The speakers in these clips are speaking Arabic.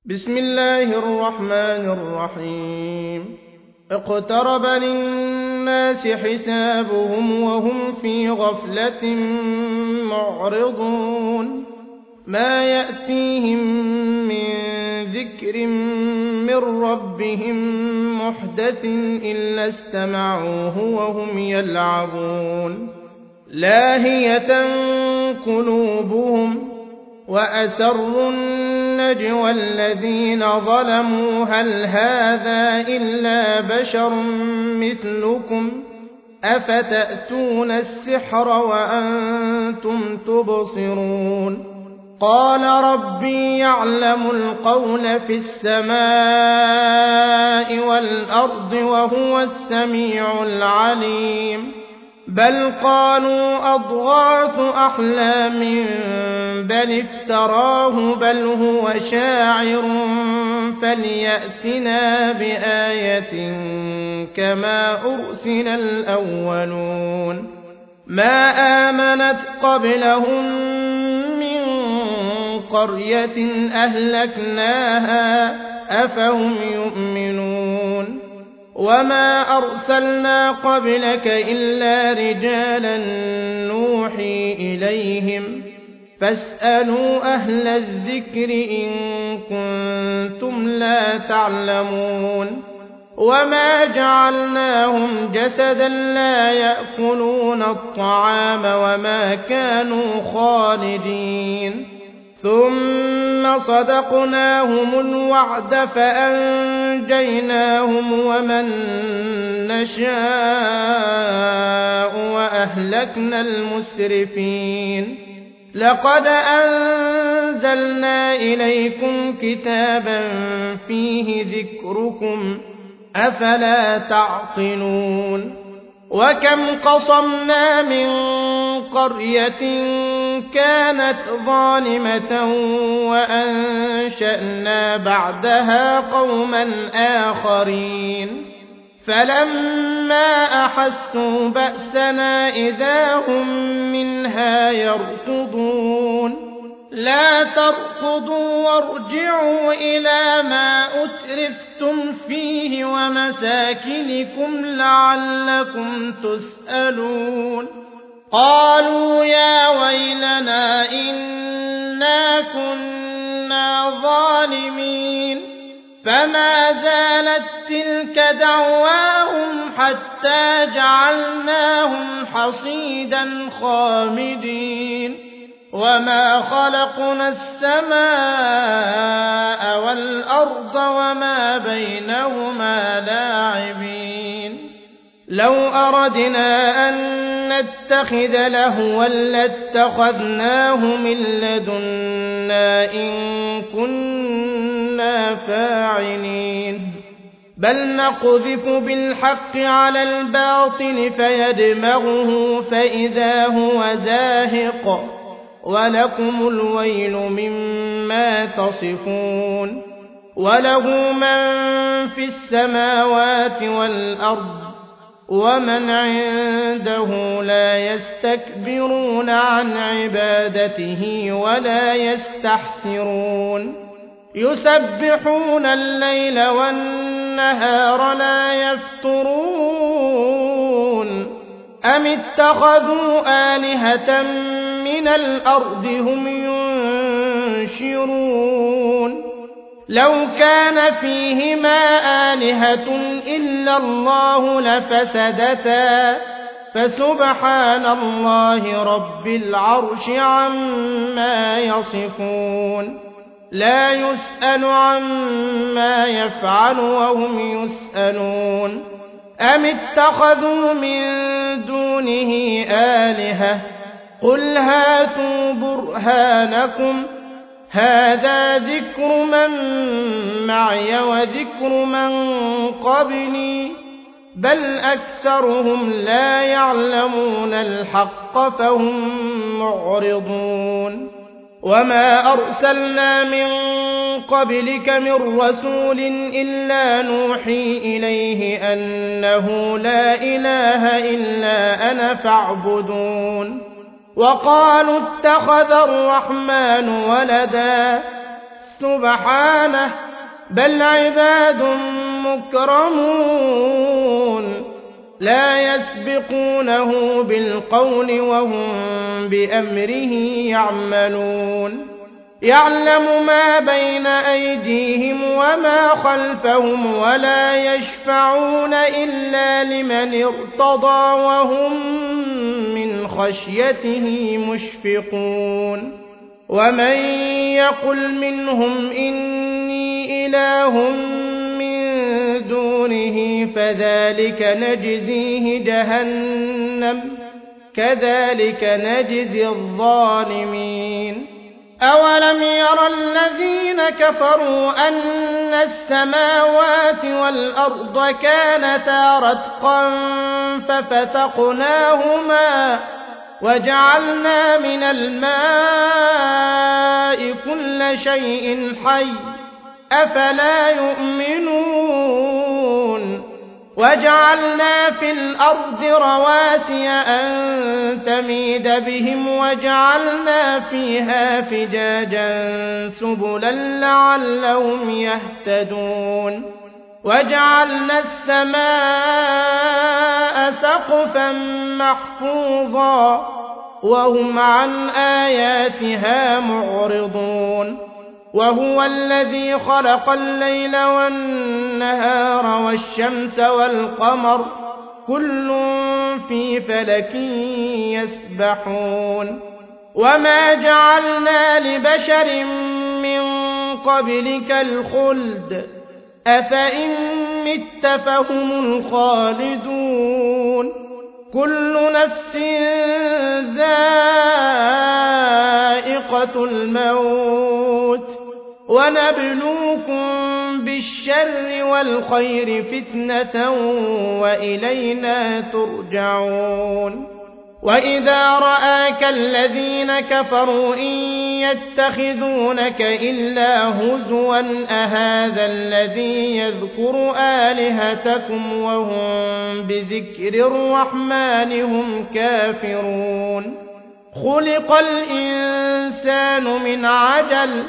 بسم الله الرحمن الرحيم اقترب للناس حسابهم وهم في غفلة معرضون ما يأتيهم من ذكر من ربهم محدث إلا استمعوه وهم يلعبون لاهية قلوبهم وأسروا النجوى الذين ظلموا هل هذا إلا بشر مثلكم أفتأتون السحر وأنتم تبصرون قال ربي يعلم القول في السماء والأرض وهو السميع العليم بل قالوا أضغاث أحلام بل افتراه بل هو شاعر فليأتنا بآية كما أرسل الأولون ما آمنت قبلهم من قرية أهلكناها أفهم يؤمنون وما أرسلنا قبلك إلا رجالا نوحي إليهم فاسألوا أهل الذكر إن كنتم لا تعلمون وما جعلناهم جسدا لا يأكلون الطعام وما كانوا خالدين ثم صدقناهم الوعد فأنجيناهم ومن نشاء وأهلكنا المسرفين لقد أنزلنا إليكم كتابا فيه ذكركم أفلا تعقلون وكم قصمنا من قرية كانت ظالمة وأنشأنا بعدها قوما آخرين فلما أحسوا بأسنا إذا هم منها يركضون لا تركضوا وارجعوا إلى ما أترفتم فيه ومساكنكم لعلكم تسألون قالوا يا ويلنا إنا كنا ظالمين فما زالت تلك دعواهم حتى جعلناهم حصيدا خامدين وما خلقنا السماء والأرض وما بينهما لاعبين لو أردنا أن نتخذ لهوا لاتخذناه من لدنا إن كنا فاعلين بل نقذف بالحق على الباطل فيدمغه فإذا هو زاهق ولكم الويل مما تصفون وله من في السماوات والأرض ومن عنده لا يستكبرون عن عبادته ولا يستحسرون يسبحون الليل والنهار لا يفترون أم اتخذوا آلهة من الأرض هم ينشرون لو كان فيهما آلهة إلا الله لفسدتا فسبحان الله رب العرش عما يصفون لا يسأل عما يفعل وهم يسألون أم اتخذوا من دونه آلهة قل هاتوا برهانكم هذا ذكر من معي وذكر من قبلي بل أكثرهم لا يعلمون الحق فهم معرضون وما أرسلنا من قبلك من رسول إلا نوحي إليه أنه لا إله إلا أنا فاعبدون وقالوا اتخذ الرحمن ولدا سبحانه بل عباد مكرمون لا يسبقونه بالقول وهم بأمره يعملون يعلم ما بين أيديهم وما خلفهم ولا يشفعون إلا لمن ارتضى وهم من خشيته مشفقون ومن يقل منهم إني إله من دونه فذلك نجزيه جهنم كذلك نجزي الظالمين أولم ير الذين كفروا أن السماوات والأرض كانتا رتقا ففتقناهما وجعلنا من الماء كل شيء حي أفلا يؤمنون وجعلنا في الأرض رواسي أن تميد بهم وجعلنا فيها فجاجا سبلا لعلهم يهتدون وجعلنا السماء سقفا محفوظا وهم عن آياتها معرضون وهو الذي خلق الليل والنهار والشمس والقمر كل في فلك يسبحون وما جعلنا لبشر من قبلك الخلد أفإن مت فهم الخالدون كل نفس ذائقة الموت ونبلوكم بالشر والخير فتنة وإلينا ترجعون وإذا رآك الذين كفروا إن يتخذونك إلا هزوا أهذا الذي يذكر آلهتكم وهم بذكر الرحمن هم كافرون خلق الإنسان من عجل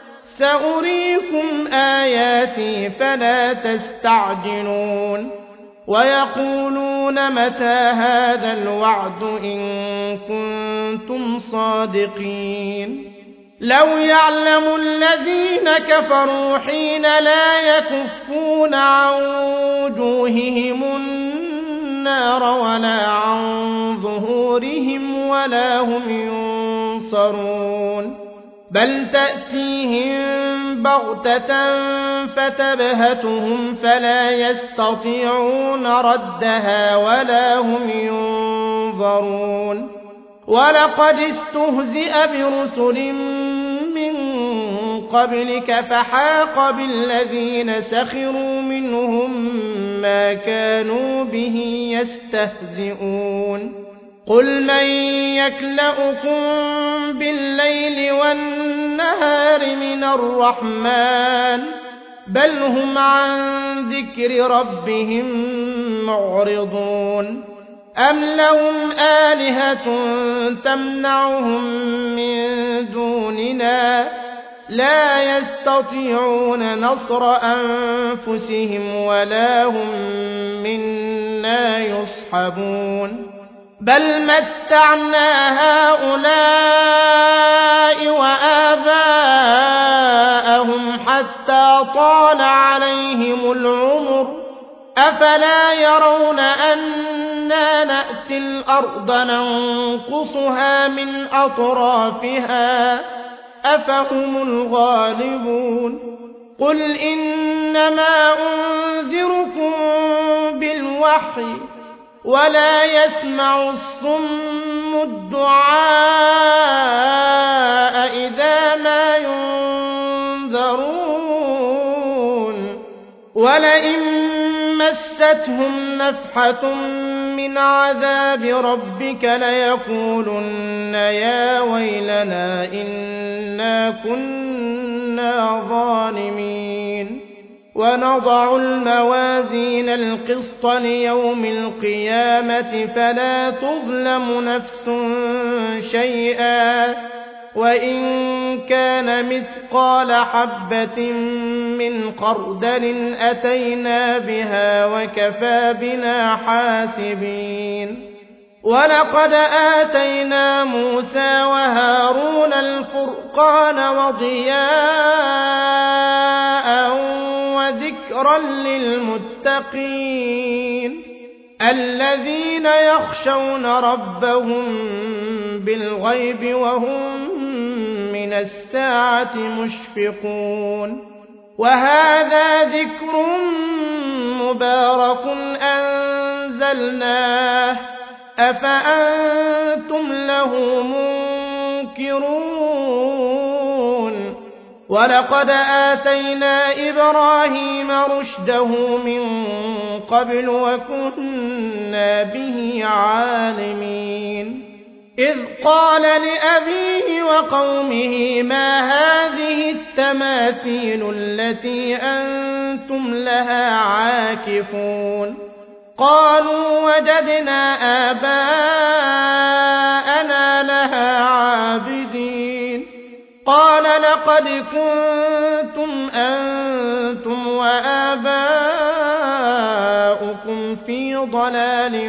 سأريكم آياتي فلا تستعجلون ويقولون متى هذا الوعد إن كنتم صادقين لو يعلم الذين كفروا حين لا يكفون عن وجوههم النار ولا عن ظهورهم ولا هم ينصرون بل تأتيهم بغتة فتبهتهم فلا يستطيعون ردها ولا هم ينظرون ولقد استهزئ برسل من قبلك فحاق بالذين سخروا منهم ما كانوا به يستهزئون قل من يكلؤكم بالليل والنهار من الرحمن بل هم عن ذكر ربهم معرضون أم لهم آلهة تمنعهم من دوننا لا يستطيعون نصر أنفسهم ولا هم منا يصحبون بل متعنا هؤلاء وآباءهم حتى طال عليهم العمر أفلا يرون أنا نأتي الأرض ننقصها من أطرافها أفهم الغالبون قل إنما أنذركم بالوحي ولا يسمع الصم الدعاء إذا ما ينذرون ولئن مستهم نفحة من عذاب ربك ليقولن يا ويلنا إنا كنا ظالمين ونضع الموازين القسط ليوم القيامة فلا تظلم نفس شيئا وإن كان مثقال حبة من خردل أتينا بها وكفى بنا حاسبين ولقد آتينا موسى وهارون الفرقان وضياء وذكرا للمتقين الذين يخشون ربهم بالغيب وهم من الساعة مشفقون وهذا ذكر مبارك أنزلناه أفأنتم له منكرون ولقد آتينا إبراهيم رشده من قبل وكنا به عالمين إذ قال لأبيه وقومه ما هذه التماثيل التي أنتم لها عاكفون قالوا وجدنا آباءنا لها عابدين قال لقد كنتم أنتم وآباؤكم في ضلال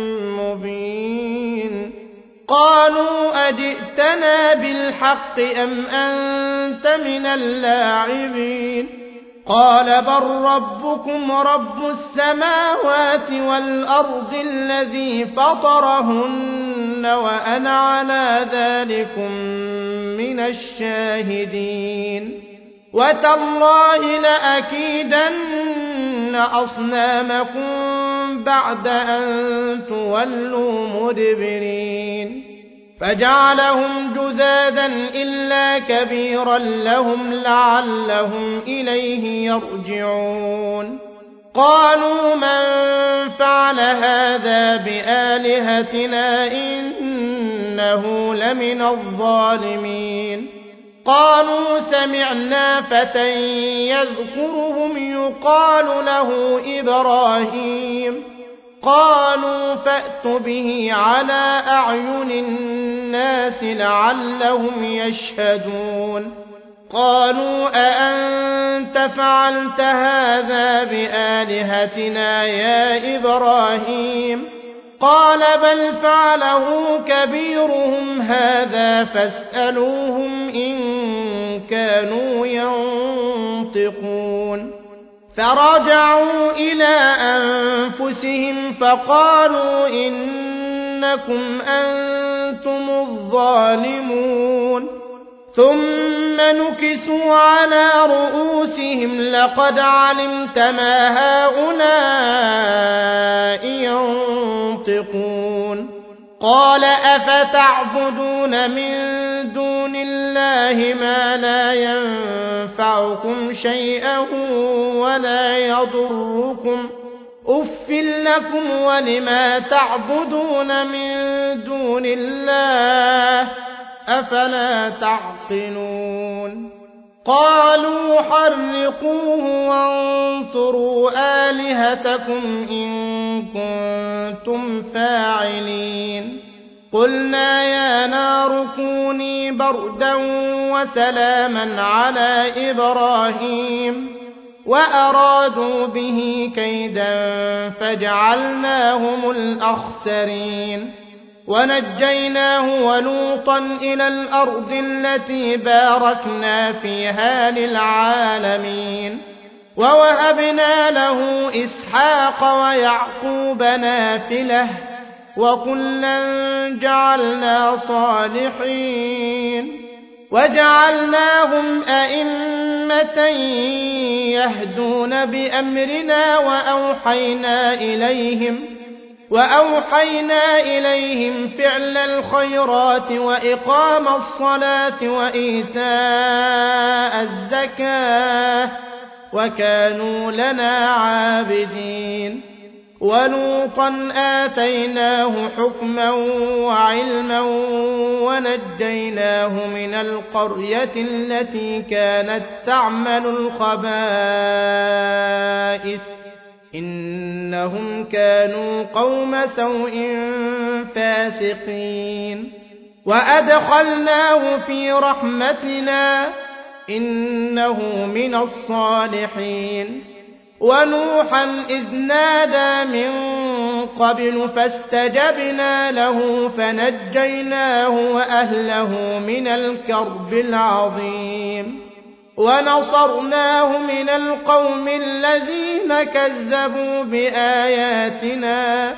مبين قالوا أجئتنا بالحق أم أنت من اللاعبين قال بل ربكم رب السماوات والأرض الذي فطرهن وأنا على ذلكم من الشاهدين وتالله لأكيدن أصنامكم بعد أن تولوا مدبرين فجعلهم جذاذا إلا كبيرا لهم لعلهم إليه يرجعون قالوا من فعل هذا بآلهتنا إنه لمن الظالمين قالوا سمعنا فتى يذكرهم يقال له إبراهيم قالوا فأتوا به على أعين الناس لعلهم يشهدون قالوا أأنت فعلت هذا بآلهتنا يا إبراهيم قال بل فعله كبيرهم هذا فاسألوهم إن كانوا ينطقون فرجعوا إلى أنفسهم فقالوا إنكم أنتم الظالمون ثم نكسوا على رؤوسهم لقد علمت ما هؤلاء ينطقون قال أفتعبدون من دون الله ما لا ينفعكم شيئا ولا يضركم أف لكم ولما تعبدون من دون الله أفلا تعقلون قالوا حرقوه وانصروا آلهتكم إن كنتم فاعلين قلنا يا نار كوني بردا وسلاما على إبراهيم وأرادوا به كيدا فجعلناهم الأخسرين ونجيناه ولوطا إلى الأرض التي باركنا فيها للعالمين ووهبنا له إسحاق ويعقوب نافلة وكلا جعلنا صالحين وجعلناهم أئمة يهدون بأمرنا وأوحينا إليهم فعل الخيرات وإقام الصلاة وإيتاء الزكاة وكانوا لنا عابدين ولوطا آتيناه حكما وعلما ونجيناه من القرية التي كانت تعمل الخبائث إنهم كانوا قوم سوء فاسقين وأدخلناه في رحمتنا إنه من الصالحين. ونوحا إذ نادى من قبل فاستجبنا له فنجيناه وأهله من الكرب العظيم ونصرناه من القوم الذين كذبوا بآياتنا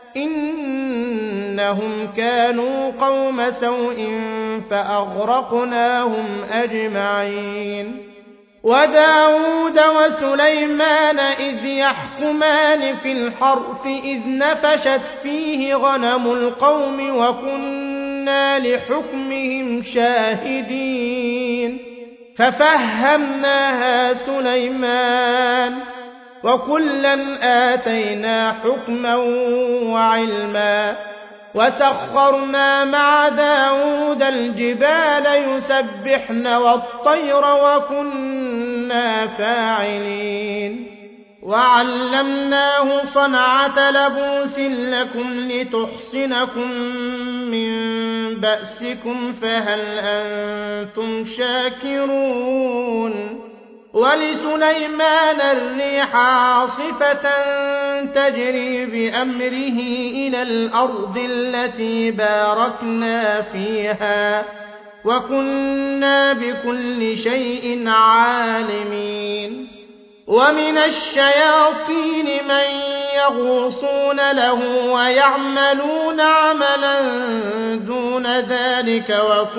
إنهم كانوا قوم سوء فأغرقناهم أجمعين. وداود وسليمان إذ يحكمان في الحرث إذ نفشت فيه غنم القوم وكنا لحكمهم شاهدين ففهمناها سليمان وكلا آتينا حكما وعلما وسخرنا مع داود الجبال يسبحن والطير وكنا فاعلين. وعلمناه صنعة لبوس لكم لتحصنكم من بأسكم فهل أنتم شاكرون. ولسليمان الريح عاصفة تجري بأمره إلى الأرض التي باركنا فيها وكنا بكل شيء عالمين. ومن الشياطين من يغوصون له ويعملون عملا دون ذلك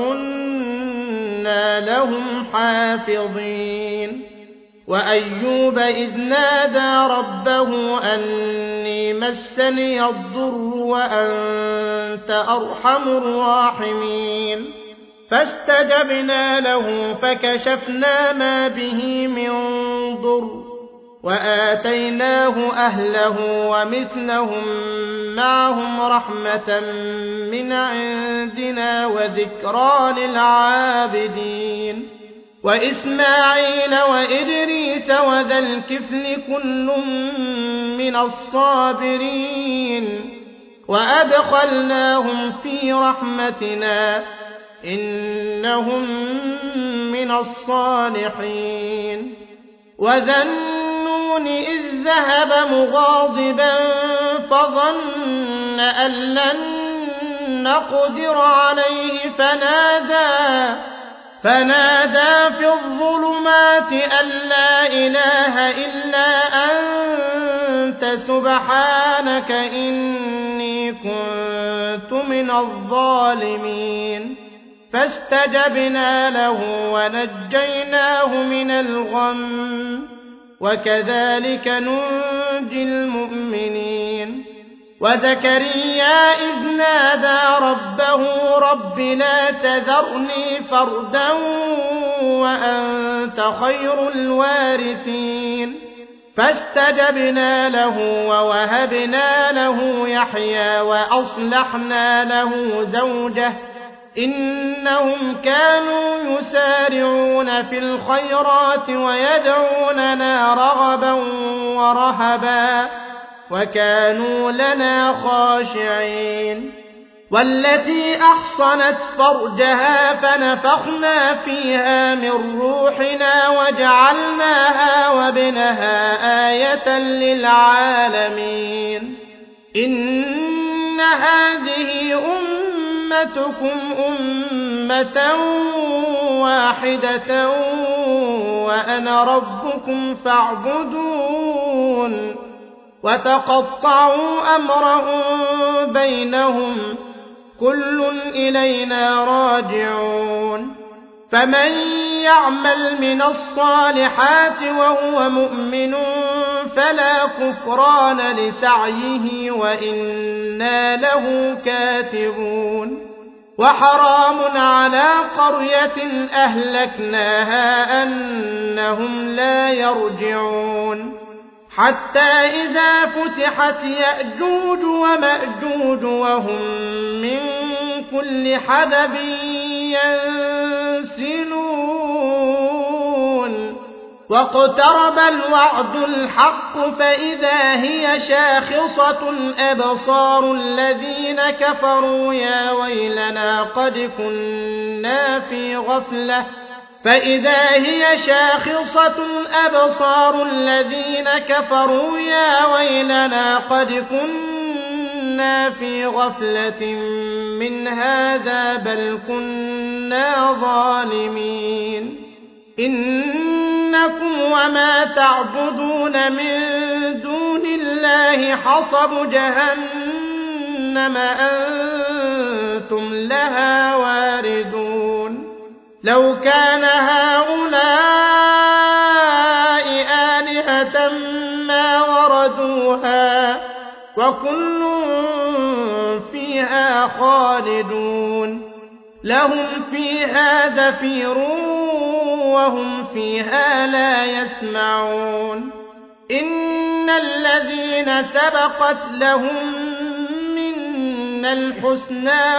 وكنا لهم حافظين. وأيوب إذ نادى ربه أني مسني الضر وأنت أرحم الراحمين فاستجبنا له فكشفنا ما به من ضر وآتيناه أهله ومثلهم معهم رحمة من عندنا وذكرى للعابدين. وإسماعيل وإدريس وذا الكفل كل من الصابرين وأدخلناهم في رحمتنا إنهم من الصالحين. وذا النون إذ ذهب مغاضبا فظن أن لن نقدر عليه فنادى في الظلمات أن لا إله إلا أنت سبحانك إني كنت من الظالمين فاستجبنا له ونجيناه من الغم وكذلك ننجي المؤمنين. وزكريا إذ نادى ربه رب لا تذرني فردا وأنت خير الوارثين فاستجبنا له ووهبنا له يحيى وأصلحنا له زوجه إنهم كانوا يسارعون في الخيرات ويدعوننا رغبا ورهبا وكانوا لنا خاشعين. والتي أحصنت فرجها فنفخنا فيها من روحنا وجعلناها وابنها آية للعالمين. إن هذه أمتكم أمة واحدة وأنا ربكم فاعبدون. وتقطعوا أمرهم بينهم كل إلينا راجعون. فمن يعمل من الصالحات وهو مؤمن فلا كفران لسعيه وإنا له كاتبون. وحرام على قرية أهلكناها أنهم لا يرجعون حتى إذا فتحت يأجوج ومأجوج وهم من كل حدب ينسلون واقترب الوعد الحق فإذا هي شاخصة أبصار الذين كفروا يا ويلنا قد كنا في غفلة فإذا هي شاخصة أبصار الذين كفروا يا ويلنا قد كنا في غفلة من هذا بل كنا ظالمين إنكم وما تعبدون من دون الله حصب جهنم أنتم لها واردون لو كان هؤلاء آلهة ما وردوها وكل فيها خالدون لهم فيها زفير وهم فيها لا يسمعون إن الذين سبقت لهم منا الحسنى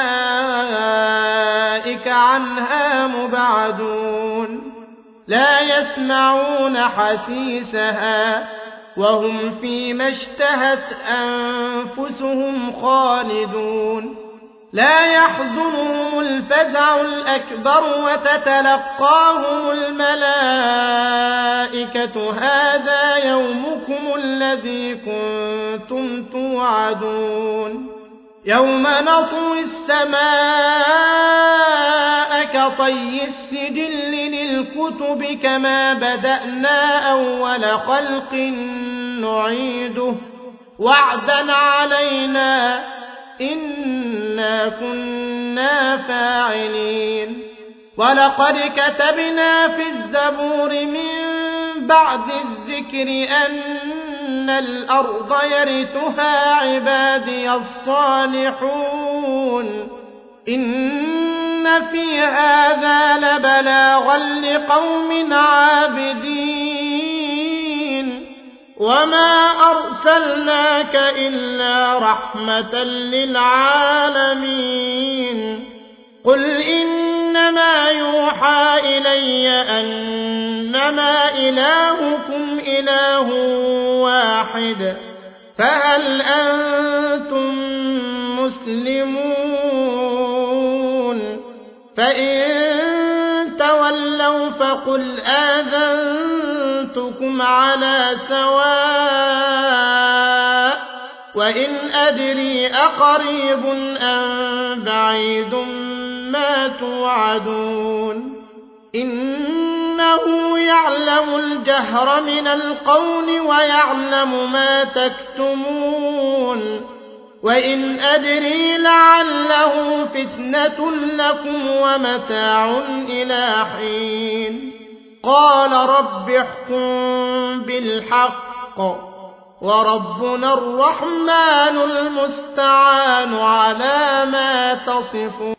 أولئك عنها مبعدون لا يسمعون حسيسها وهم فيما اشتهت أنفسهم خالدون لا يحزنهم الفزع الأكبر وتتلقاهم الملائكة هذا يومكم الذي كنتم توعدون يوم نطوي السماء كطي السجل للكتب كما بدأنا أول خلق نعيده وعدا علينا إنا كنا فاعلين ولقد كتبنا في الزبور من بعد الذكر أن الأرض يرثها عبادي الصالحون إن في هذا لبلاغا لقوم عابدين وما أرسلناك إلا رحمة للعالمين قل إنما يوحى إلي أنما إلهكم إله واحد فهل أنتم مسلمون فإن تولوا فقل آذنتكم على سواء وإن أدري أقريب أم بعيد ما توعدون إنه يعلم الجهر من القول ويعلم ما تكتمون وإن أدري لعله فتنة لكم ومتاع إلى حين قال رب احكم بالحق وربنا الرحمن المستعان على ما تصفون